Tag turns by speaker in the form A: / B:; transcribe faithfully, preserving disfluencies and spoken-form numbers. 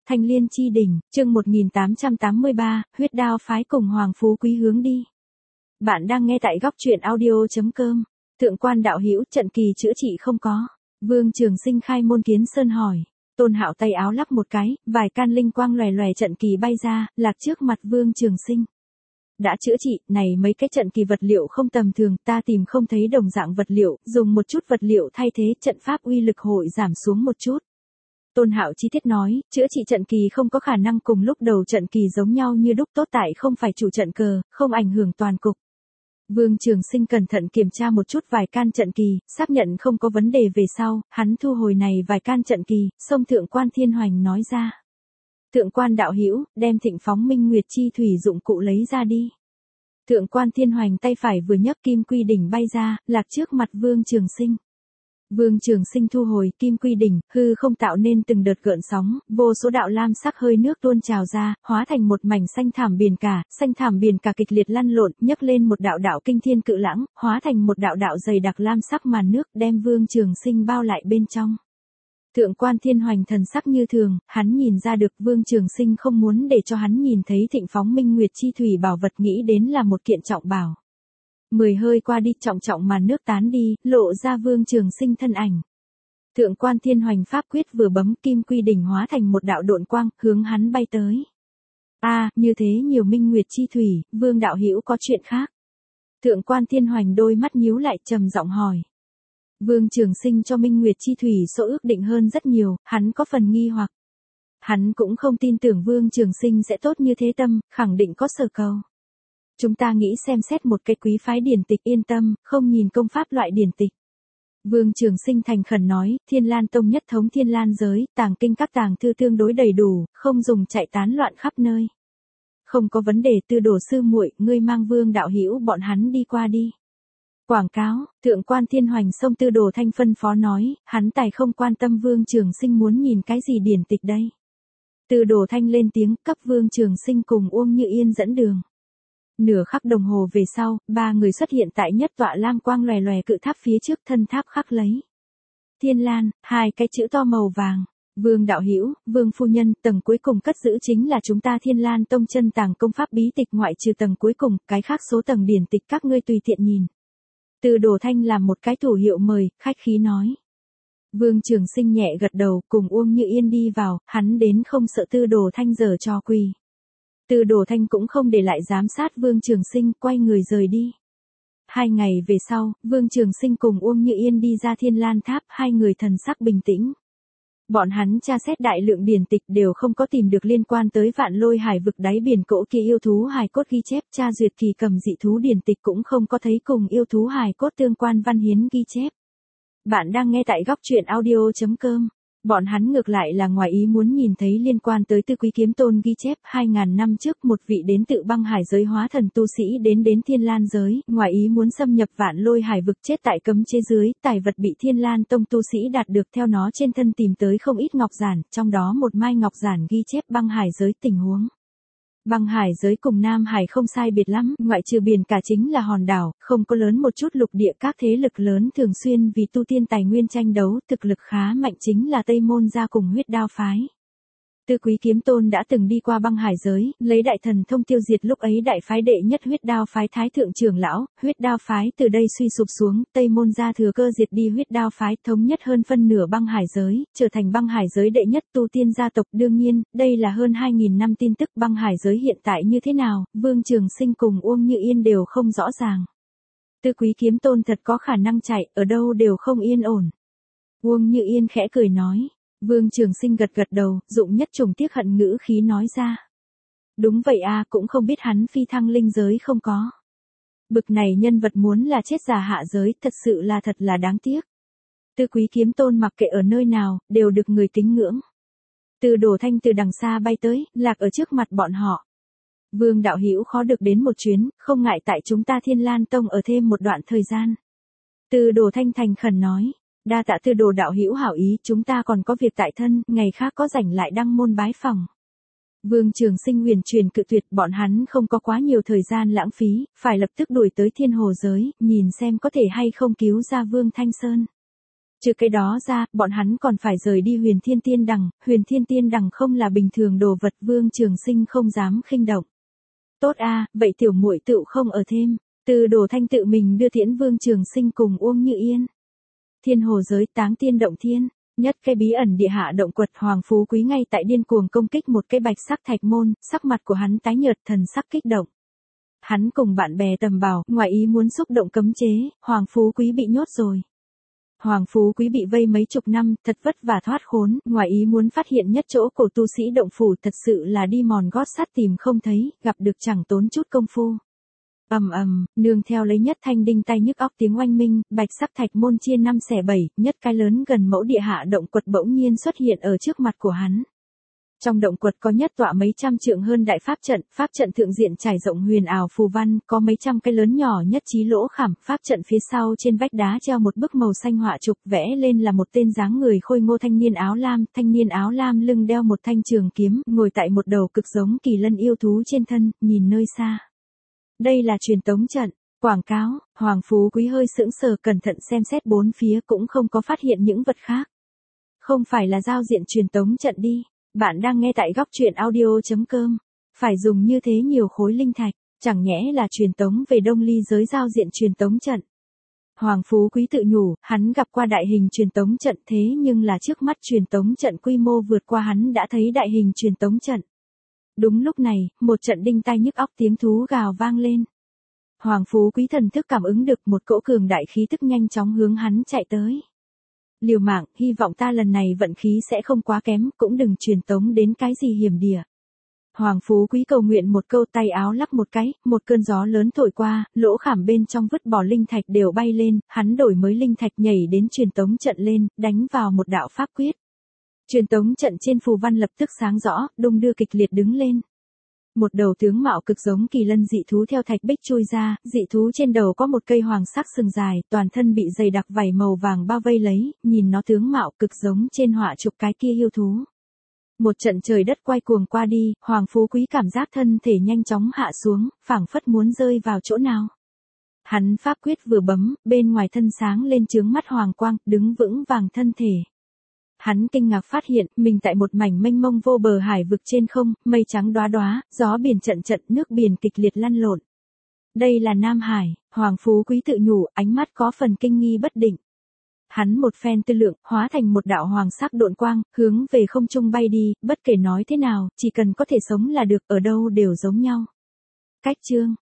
A: Thanh Liên chi đỉnh, chương một nghìn tám trăm tám mươi ba, huyết đao phái cùng Hoàng Phú Quý hướng đi. Bạn đang nghe tại góc truyện audio chấm com. Thượng quan đạo hữu, trận kỳ chữa trị không có. Vương Trường Sinh khai môn kiến sơn hỏi. Tôn Hạo tay áo lắp một cái, vài can linh quang lòe lòe trận kỳ bay ra, lạc trước mặt Vương Trường Sinh. Đã chữa trị, này mấy cái trận kỳ vật liệu không tầm thường, ta tìm không thấy đồng dạng vật liệu, dùng một chút vật liệu thay thế, trận pháp uy lực hội giảm xuống một chút. Tôn Hạo chi tiết nói, chữa trị trận kỳ không có khả năng cùng lúc đầu trận kỳ giống nhau như đúc, tốt tại không phải chủ trận cờ, không ảnh hưởng toàn cục. Vương Trường Sinh cẩn thận kiểm tra một chút vài can trận kỳ, xác nhận không có vấn đề về sau, hắn thu hồi này vài can trận kỳ, xông Thượng quan Thiên Hoành nói ra. Thượng quan đạo hữu, đem Thịnh Phóng Minh Nguyệt chi thủy dụng cụ lấy ra đi. Thượng quan Thiên Hoành tay phải vừa nhấc kim quy đỉnh bay ra, lạc trước mặt Vương Trường Sinh. Vương Trường Sinh thu hồi kim quy đỉnh, hư không tạo nên từng đợt gợn sóng, vô số đạo lam sắc hơi nước tuôn trào ra, hóa thành một mảnh xanh thảm biển cả, xanh thảm biển cả kịch liệt lăn lộn, nhấc lên một đạo đạo kinh thiên cự lãng, hóa thành một đạo đạo dày đặc lam sắc màn nước, đem Vương Trường Sinh bao lại bên trong. Thượng quan Thiên Hoành thần sắc như thường, hắn nhìn ra được Vương Trường Sinh không muốn để cho hắn nhìn thấy Thịnh Phóng Minh Nguyệt chi thủy bảo vật, nghĩ đến là một kiện trọng bảo. Mười hơi qua đi, trọng trọng màn nước tán đi, lộ ra Vương Trường Sinh thân ảnh. Thượng quan Thiên Hoành pháp quyết vừa bấm, kim quy đỉnh hóa thành một đạo độn quang, hướng hắn bay tới. A, à, như thế nhiều Minh Nguyệt chi thủy, Vương đạo hữu có chuyện khác. Thượng quan Thiên Hoành đôi mắt nhíu lại, trầm giọng hỏi. Vương Trường Sinh cho Minh Nguyệt chi thủy số ước định hơn rất nhiều, hắn có phần nghi hoặc. Hắn cũng không tin tưởng Vương Trường Sinh sẽ tốt như thế, tâm, khẳng định có sở cầu. Chúng ta nghĩ xem xét một cái quý phái điển tịch, yên tâm, không nhìn công pháp loại điển tịch. Vương Trường Sinh thành khẩn nói, Thiên Lan Tông nhất thống Thiên Lan giới, tàng kinh các tàng thư tương đối đầy đủ, không dùng chạy tán loạn khắp nơi. Không có vấn đề. Tư đồ sư muội, ngươi mang Vương đạo hữu bọn hắn đi qua đi. Quảng cáo, Thượng quan Thiên Hoành xông Tư đồ thanh phân phó nói, hắn tài không quan tâm Vương Trường Sinh muốn nhìn cái gì điển tịch đây. Tư đồ thanh lên tiếng, cấp Vương Trường Sinh cùng Uông Như Yên dẫn đường. Nửa khắc đồng hồ về sau, ba người xuất hiện tại nhất tọa lam quang lòe lòe cự tháp phía trước, thân tháp khắc lấy Thiên Lan, hai cái chữ to màu vàng. Vương đạo hữu, Vương phu nhân, tầng cuối cùng cất giữ chính là chúng ta Thiên Lan Tông chân tàng công pháp bí tịch, ngoại trừ tầng cuối cùng, cái khác số tầng điển tịch các ngươi tùy tiện nhìn. Từ Đồ Thanh làm một cái thủ hiệu mời, khách khí nói. Vương Trường Sinh nhẹ gật đầu, cùng Uông Như Yên đi vào, hắn đến không sợ Tư Đồ Thanh giở trò quỳ. Tư Đồ Thanh cũng không để lại giám sát Vương Trường Sinh, quay người rời đi. Hai ngày về sau, Vương Trường Sinh cùng Uông Như Yên đi ra Thiên Lan Tháp, hai người thần sắc bình tĩnh. Bọn hắn tra xét đại lượng điển tịch đều không có tìm được liên quan tới Vạn Lôi Hải vực đáy biển cỗ kia yêu thú hài cốt ghi chép, tra duyệt kỳ cầm dị thú điển tịch cũng không có thấy cùng yêu thú hài cốt tương quan văn hiến ghi chép. Bạn đang nghe tại góc truyện audio chấm com. Bọn hắn ngược lại là ngoài ý muốn nhìn thấy liên quan tới Tư Quý Kiếm Tôn ghi chép, hai ngàn năm trước một vị đến tự băng hải giới hóa thần tu sĩ đến đến Thiên Lan giới, ngoài ý muốn xâm nhập Vạn Lôi Hải vực, chết tại cấm chế dưới, tài vật bị Thiên Lan Tông tu sĩ đạt được, theo nó trên thân tìm tới không ít ngọc giản, trong đó một mai ngọc giản ghi chép băng hải giới tình huống. Băng hải giới cùng Nam Hải không sai biệt lắm, ngoại trừ biển cả chính là hòn đảo, không có lớn một chút lục địa, các thế lực lớn thường xuyên vì tu tiên tài nguyên tranh đấu, thực lực khá mạnh chính là Tây Môn gia cùng huyết đao phái. Tư Quý Kiếm Tôn đã từng đi qua băng hải giới, lấy đại thần thông tiêu diệt lúc ấy đại phái đệ nhất huyết đao phái thái thượng trưởng lão, huyết đao phái từ đây suy sụp xuống, Tây Môn gia thừa cơ diệt đi huyết đao phái, thống nhất hơn phân nửa băng hải giới, trở thành băng hải giới đệ nhất tu tiên gia tộc. Đương nhiên, đây là hơn hai nghìn năm tin tức, băng hải giới hiện tại như thế nào, Vương Trường Sinh cùng Uông Như Yên đều không rõ ràng. Tư Quý Kiếm Tôn thật có khả năng chạy, ở đâu đều không yên ổn. Uông Như Yên khẽ cười nói. Vương Trường Sinh gật gật đầu, dụng nhất trùng tiếc hận ngữ khí nói ra. Đúng vậy a, cũng không biết hắn phi thăng linh giới không có. Bực này nhân vật muốn là chết giả hạ giới, thật sự là thật là đáng tiếc. Tư Quý Kiếm Tôn mặc kệ ở nơi nào, đều được người kính ngưỡng. Từ Đồ Thanh từ đằng xa bay tới, lạc ở trước mặt bọn họ. Vương đạo hữu khó được đến một chuyến, không ngại tại chúng ta Thiên Lan Tông ở thêm một đoạn thời gian. Từ Đồ Thanh thành khẩn nói. Đa tạ Tư đồ đạo hữu hảo ý, chúng ta còn có việc tại thân, ngày khác có rảnh lại đăng môn bái phỏng. Vương Trường Sinh huyền truyền cự tuyệt, bọn hắn không có quá nhiều thời gian lãng phí, phải lập tức đuổi tới Thiên Hồ giới, nhìn xem có thể hay không cứu ra Vương Thanh Sơn. Trừ cái đó ra, bọn hắn còn phải rời đi Huyền Thiên Tiên Đằng, Huyền Thiên Tiên Đằng không là bình thường đồ vật, Vương Trường Sinh không dám khinh động. Tốt a, vậy tiểu muội tựu không ở thêm, Từ Đồ Thanh tự mình đưa tiễn Vương Trường Sinh cùng Uông Như Yên. Thiên hồ giới, Táng Tiên Động Thiên, nhất cái bí ẩn địa hạ động quật, Hoàng Phú Quý ngay tại điên cuồng công kích một cái bạch sắc thạch môn, sắc mặt của hắn tái nhợt, thần sắc kích động. Hắn cùng bạn bè tầm bảo, ngoài ý muốn xúc động cấm chế, Hoàng Phú Quý bị nhốt rồi. Hoàng Phú Quý bị vây mấy chục năm, thật vất vả thoát khốn, ngoài ý muốn phát hiện nhất chỗ cổ tu sĩ động phủ, thật sự là đi mòn gót sắt tìm không thấy, gặp được chẳng tốn chút công phu. Ầm ầm, nương theo lấy nhất thanh đinh tai nhức óc tiếng oanh minh, bạch sắc thạch môn chia năm xẻ bảy, nhất cái lớn gần mẫu địa hạ động quật bỗng nhiên xuất hiện ở trước mặt của hắn. Trong động quật có nhất tọa mấy trăm trượng hơn đại pháp trận, pháp trận thượng diện trải rộng huyền ảo phù văn, có mấy trăm cái lớn nhỏ nhất trí lỗ khảm, pháp trận phía sau trên vách đá treo một bức màu xanh họa trục, vẽ lên là một tên dáng người khôi ngô thanh niên áo lam, thanh niên áo lam lưng đeo một thanh trường kiếm, ngồi tại một đầu cực giống kỳ lân yêu thú trên thân, nhìn nơi xa. Đây là truyền tống trận, quảng cáo. Hoàng Phú Quý hơi sững sờ, cẩn thận xem xét bốn phía cũng không có phát hiện những vật khác. Không phải là giao diện truyền tống trận đi. Bạn đang nghe tại góc truyện audio chấm com. Phải dùng như thế nhiều khối linh thạch, chẳng nhẽ là truyền tống về Đông Ly giới giao diện truyền tống trận. Hoàng Phú Quý tự nhủ, hắn gặp qua đại hình truyền tống trận, thế nhưng là trước mắt truyền tống trận quy mô vượt qua hắn đã thấy đại hình truyền tống trận. Đúng lúc này, một trận đinh tai nhức óc tiếng thú gào vang lên. Hoàng Phú Quý thần thức cảm ứng được một cỗ cường đại khí tức nhanh chóng hướng hắn chạy tới. Liều mạng, hy vọng ta lần này vận khí sẽ không quá kém, cũng đừng truyền tống đến cái gì hiểm địa. Hoàng Phú Quý cầu nguyện một câu, tay áo lắp một cái, một cơn gió lớn thổi qua, lỗ khảm bên trong vứt bỏ linh thạch đều bay lên, hắn đổi mới linh thạch nhảy đến truyền tống trận lên, đánh vào một đạo pháp quyết. Truyền tống trận trên phù văn lập tức sáng rõ, đung đưa kịch liệt đứng lên. Một đầu tướng mạo cực giống kỳ lân dị thú theo thạch bích chui ra, dị thú trên đầu có một cây hoàng sắc sừng dài, toàn thân bị dày đặc vảy màu vàng bao vây lấy, nhìn nó tướng mạo cực giống trên họa chụp cái kia yêu thú. Một trận trời đất quay cuồng qua đi, Hoàng Phú Quý cảm giác thân thể nhanh chóng hạ xuống, phảng phất muốn rơi vào chỗ nào. Hắn pháp quyết vừa bấm, bên ngoài thân sáng lên chướng mắt hoàng quang, đứng vững vàng thân thể. Hắn kinh ngạc phát hiện, mình tại một mảnh mênh mông vô bờ hải vực trên không, mây trắng đóa đóa, gió biển trận trận, nước biển kịch liệt lăn lộn. Đây là Nam Hải, Hoàng Phú Quý tự nhủ, ánh mắt có phần kinh nghi bất định. Hắn một phen tư lượng, hóa thành một đạo hoàng sắc độn quang, hướng về không trung bay đi, bất kể nói thế nào, chỉ cần có thể sống là được, ở đâu đều giống nhau. Cách chương